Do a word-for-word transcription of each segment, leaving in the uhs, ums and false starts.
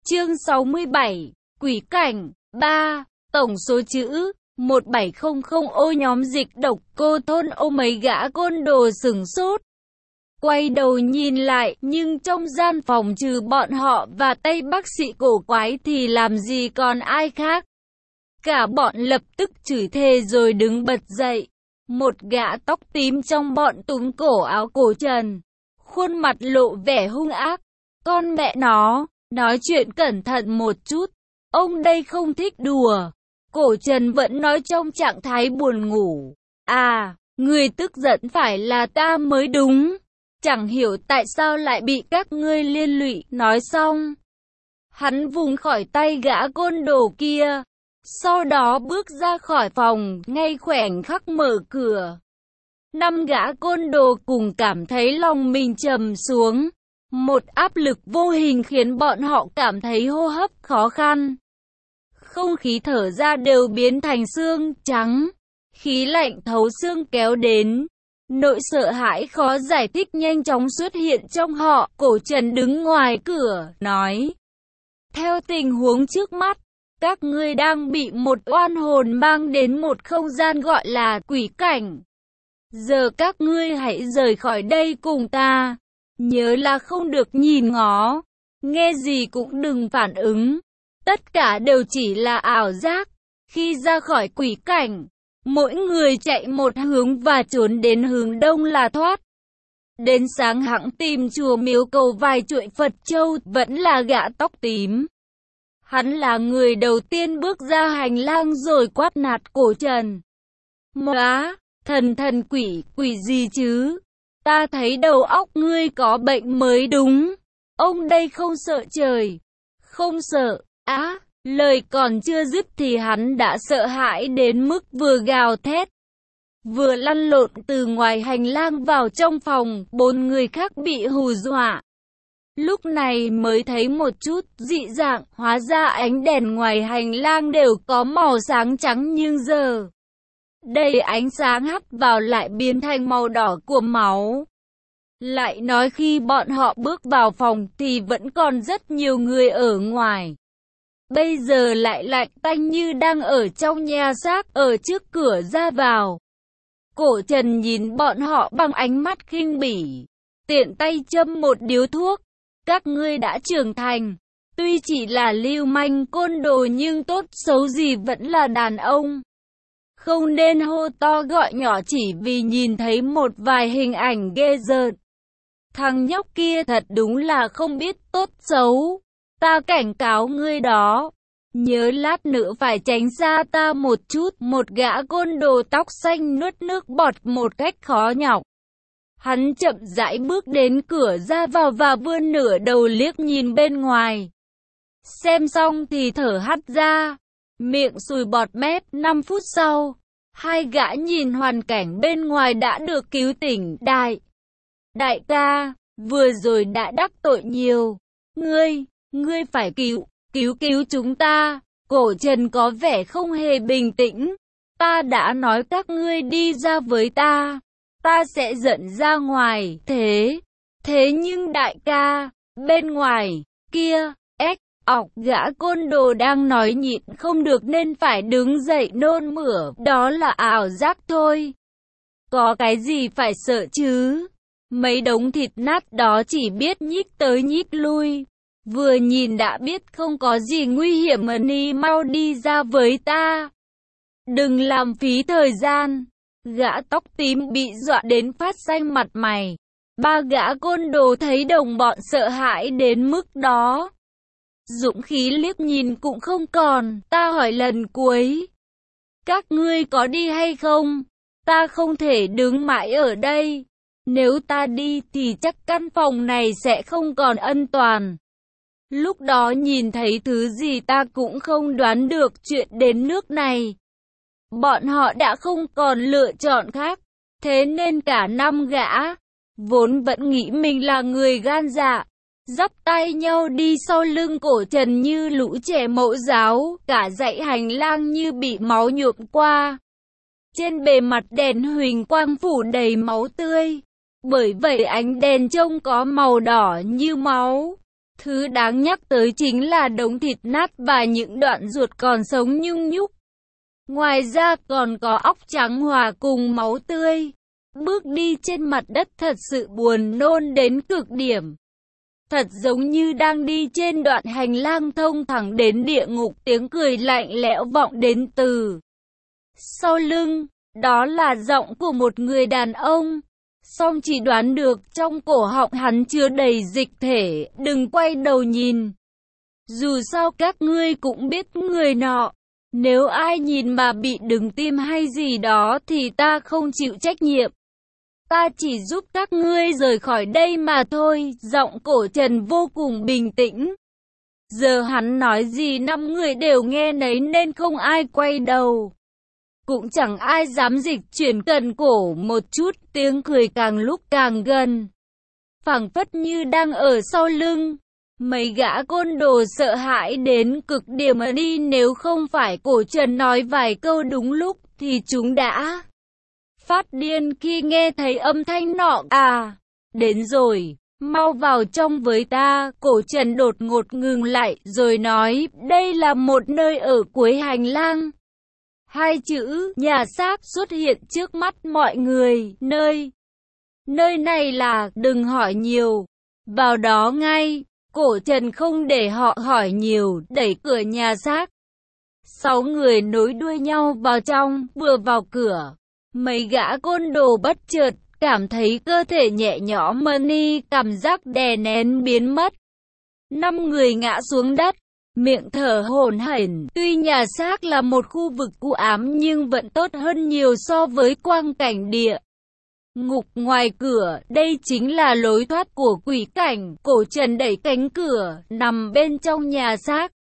Chương sáu mươi bảy, Quỷ cảnh, ba, tổng số chữ, một bảy không không ô nhóm dịch độc cô thôn ô mấy gã côn đồ sửng sốt. Quay đầu nhìn lại, nhưng trong gian phòng trừ bọn họ và tay bác sĩ cổ quái thì làm gì còn ai khác. Cả bọn lập tức chửi thề rồi đứng bật dậy. Một gã tóc tím trong bọn túm cổ áo cổ Trần, khuôn mặt lộ vẻ hung ác. Con mẹ nó, nói chuyện cẩn thận một chút, ông đây không thích đùa. Cổ Trần vẫn nói trong trạng thái buồn ngủ. À, người tức giận phải là ta mới đúng. Chẳng hiểu tại sao lại bị các ngươi liên lụy. Nói xong, hắn vùng khỏi tay gã côn đồ kia. Sau đó bước ra khỏi phòng, ngay khoảnh khắc mở cửa. Năm gã côn đồ cùng cảm thấy lòng mình trầm xuống. Một áp lực vô hình khiến bọn họ cảm thấy hô hấp khó khăn. Không khí thở ra đều biến thành xương trắng. Khí lạnh thấu xương kéo đến. Nỗi sợ hãi khó giải thích nhanh chóng xuất hiện trong họ. Cổ Trần đứng ngoài cửa, nói. Theo tình huống trước mắt, các ngươi đang bị một oan hồn mang đến một không gian gọi là quỷ cảnh. Giờ các ngươi hãy rời khỏi đây cùng ta. Nhớ là không được nhìn ngó, nghe gì cũng đừng phản ứng. Tất cả đều chỉ là ảo giác. Khi ra khỏi quỷ cảnh, mỗi người chạy một hướng và trốn đến hướng đông là thoát. Đến sáng hẵng tìm chùa miếu cầu vài chuỗi Phật châu, vẫn là gã tóc tím. Hắn là người đầu tiên bước ra hành lang rồi quát nạt Cổ Trần. Móa, thần thần quỷ, quỷ gì chứ? Ta thấy đầu óc ngươi có bệnh mới đúng. Ông đây không sợ trời, không sợ. Á, lời còn chưa dứt thì hắn đã sợ hãi đến mức vừa gào thét, vừa lăn lộn từ ngoài hành lang vào trong phòng. Bốn người khác bị hù dọa. Lúc này mới thấy một chút dị dạng, hóa ra ánh đèn ngoài hành lang đều có màu sáng trắng nhưng giờ đây ánh sáng hắt vào lại biến thành màu đỏ của máu. Lại nói khi bọn họ bước vào phòng thì vẫn còn rất nhiều người ở ngoài. Bây giờ lại lạnh tanh như đang ở trong nhà xác ở trước cửa ra vào. Cổ Trần nhìn bọn họ bằng ánh mắt khinh bỉ, tiện tay châm một điếu thuốc. Các ngươi đã trưởng thành, tuy chỉ là lưu manh côn đồ nhưng tốt xấu gì vẫn là đàn ông. Không nên hô to gọi nhỏ chỉ vì nhìn thấy một vài hình ảnh ghê rợn. Thằng nhóc kia thật đúng là không biết tốt xấu. Ta cảnh cáo ngươi đó, nhớ lát nữa phải tránh xa ta một chút. Một gã côn đồ tóc xanh nuốt nước bọt một cách khó nhọc. Hắn chậm rãi bước đến cửa ra vào và vươn nửa đầu liếc nhìn bên ngoài. Xem xong thì thở hắt ra, miệng sùi bọt mép. Năm phút sau, hai gã nhìn hoàn cảnh bên ngoài đã được cứu tỉnh. Đại, đại ca, vừa rồi đã đắc tội nhiều. Ngươi, ngươi phải cứu, cứu cứu chúng ta. Cổ Trần có vẻ không hề bình tĩnh. Ta đã nói các ngươi đi ra với ta, ta sẽ dẫn ra ngoài. Thế, thế nhưng đại ca, bên ngoài, kia, ếch, ọc, gã côn đồ đang nói nhịn không được nên phải đứng dậy nôn mửa. Đó là ảo giác thôi. Có cái gì phải sợ chứ? Mấy đống thịt nát đó chỉ biết nhích tới nhích lui. Vừa nhìn đã biết không có gì nguy hiểm mà. Ni mau đi ra với ta. Đừng làm phí thời gian. Gã tóc tím bị dọa đến phát xanh mặt mày. Ba gã côn đồ thấy đồng bọn sợ hãi đến mức đó, dũng khí liếc nhìn cũng không còn. Ta hỏi lần cuối, các ngươi có đi hay không? Ta không thể đứng mãi ở đây. Nếu ta đi thì chắc căn phòng này sẽ không còn an toàn. Lúc đó nhìn thấy thứ gì ta cũng không đoán được chuyện đến nước này. Bọn họ đã không còn lựa chọn khác. Thế nên cả năm gã, vốn vẫn nghĩ mình là người gan dạ, dắt tay nhau đi sau lưng Cổ Trần như lũ trẻ mẫu giáo. Cả dãy hành lang như bị máu nhuộm qua. Trên bề mặt đèn huỳnh quang phủ đầy máu tươi. Bởi vậy ánh đèn trông có màu đỏ như máu. Thứ đáng nhắc tới chính là đống thịt nát và những đoạn ruột còn sống nhung nhúc. Ngoài ra còn có óc trắng hòa cùng máu tươi. Bước đi trên mặt đất thật sự buồn nôn đến cực điểm. Thật giống như đang đi trên đoạn hành lang thông thẳng đến địa ngục, tiếng cười lạnh lẽo vọng đến từ sau lưng. Đó là giọng của một người đàn ông. Song chỉ đoán được trong cổ họng hắn chứa đầy dịch thể, đừng quay đầu nhìn. Dù sao các ngươi cũng biết người nọ. Nếu ai nhìn mà bị đứng tim hay gì đó thì ta không chịu trách nhiệm. Ta chỉ giúp các ngươi rời khỏi đây mà thôi. Giọng cổ Trần vô cùng bình tĩnh. Giờ hắn nói gì năm người đều nghe nấy nên không ai quay đầu. Cũng chẳng ai dám dịch chuyển gần cổ một chút, tiếng cười càng lúc càng gần. Phảng phất như đang ở sau lưng. Mấy gã côn đồ sợ hãi đến cực điểm đi, nếu không phải cổ Trần nói vài câu đúng lúc thì chúng đã phát điên khi nghe thấy âm thanh nọ. À, đến rồi, mau vào trong với ta. Cổ Trần đột ngột ngừng lại rồi nói, đây là một nơi ở cuối hành lang. Hai chữ nhà xác xuất hiện trước mắt mọi người. Nơi Nơi này là, đừng hỏi nhiều, vào đó ngay. Cổ Trần không để họ hỏi nhiều, đẩy cửa nhà xác. Sáu người nối đuôi nhau vào trong. Vừa vào cửa, mấy gã côn đồ bất chợt cảm thấy cơ thể nhẹ nhõm đi, cảm giác đè nén biến mất. Năm người ngã xuống đất, miệng thở hổn hển. Tuy nhà xác là một khu vực u ám nhưng vẫn tốt hơn nhiều so với quang cảnh địa ngục ngoài cửa. Đây chính là lối thoát của quỷ cảnh. Cổ Trần đẩy cánh cửa, nằm bên trong nhà xác.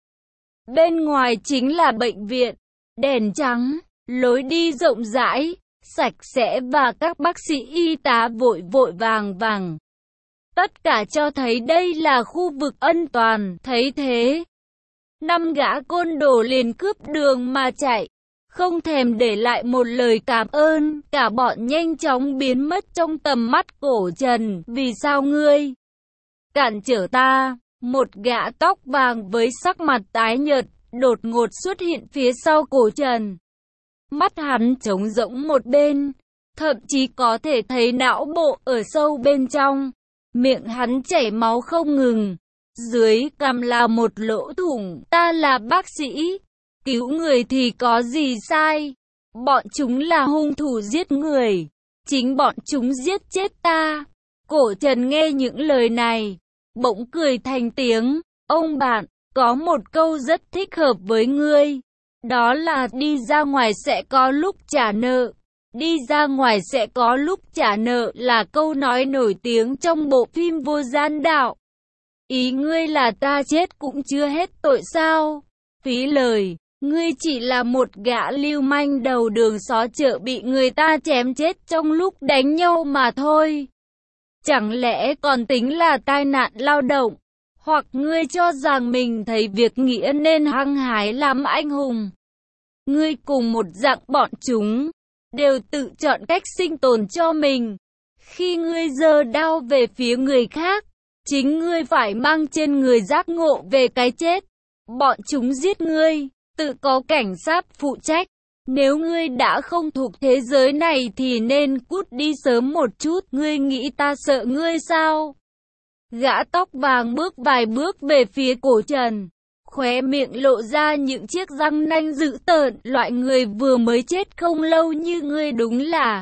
Bên ngoài chính là bệnh viện, đèn trắng, lối đi rộng rãi, sạch sẽ và các bác sĩ y tá vội vội vàng vàng. Tất cả cho thấy đây là khu vực an toàn. Thấy thế, năm gã côn đồ liền cướp đường mà chạy, không thèm để lại một lời cảm ơn. Cả bọn nhanh chóng biến mất trong tầm mắt Cổ Trần. Vì sao ngươi cản trở ta? Một gã tóc vàng với sắc mặt tái nhợt đột ngột xuất hiện phía sau Cổ Trần. Mắt hắn trống rỗng một bên, thậm chí có thể thấy não bộ ở sâu bên trong. Miệng hắn chảy máu không ngừng, dưới cằm là một lỗ thủng. Ta là bác sĩ, cứu người thì có gì sai? Bọn chúng là hung thủ giết người, chính bọn chúng giết chết ta. Cổ Trần nghe những lời này, bỗng cười thành tiếng. Ông bạn, có một câu rất thích hợp với ngươi. Đó là đi ra ngoài sẽ có lúc trả nợ. Đi ra ngoài sẽ có lúc trả nợ là câu nói nổi tiếng trong bộ phim Vô Gian Đạo. Ý ngươi là ta chết cũng chưa hết tội sao? Phí lời, ngươi chỉ là một gã lưu manh đầu đường xó chợ bị người ta chém chết trong lúc đánh nhau mà thôi. Chẳng lẽ còn tính là tai nạn lao động? Hoặc ngươi cho rằng mình thấy việc nghĩa nên hăng hái làm anh hùng? Ngươi cùng một dạng bọn chúng, đều tự chọn cách sinh tồn cho mình. Khi ngươi giơ đao về phía người khác, chính ngươi phải mang trên người giác ngộ về cái chết. Bọn chúng giết ngươi, tự có cảnh sát phụ trách. Nếu ngươi đã không thuộc thế giới này thì nên cút đi sớm một chút. Ngươi nghĩ ta sợ ngươi sao? Gã tóc vàng bước vài bước về phía Cổ Trần, khóe miệng lộ ra những chiếc răng nanh dữ tợn. Loại người vừa mới chết không lâu như ngươi đúng là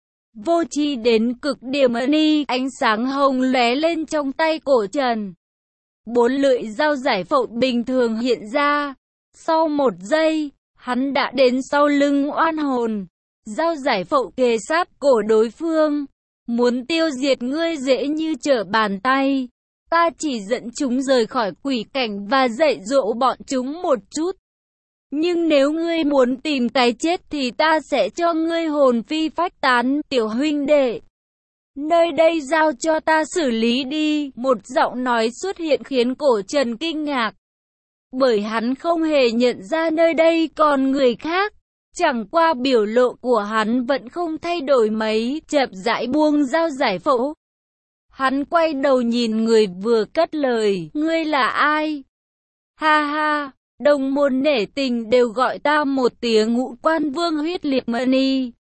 vô tri đến cực điểm. Ni ánh sáng hồng lóe lên trong tay Cổ Trần. Bốn lưỡi dao giải phẫu bình thường hiện ra. Sau một giây, hắn đã đến sau lưng oan hồn. Dao giải phẫu kề sát cổ đối phương, muốn tiêu diệt ngươi dễ như trở bàn tay. Ta chỉ dẫn chúng rời khỏi quỷ cảnh và dạy dỗ bọn chúng một chút. Nhưng nếu ngươi muốn tìm cái chết thì ta sẽ cho ngươi hồn phi phách tán. Tiểu huynh đệ, nơi đây giao cho ta xử lý đi. Một giọng nói xuất hiện khiến Cổ Trần kinh ngạc, bởi hắn không hề nhận ra nơi đây còn người khác. Chẳng qua biểu lộ của hắn vẫn không thay đổi mấy, chậm rãi buông dao giải phẫu. Hắn quay đầu nhìn người vừa cất lời, ngươi là ai? Ha ha, đồng môn nể tình đều gọi ta một tiếng Ngũ Quan Vương Huyết Liệt Mani.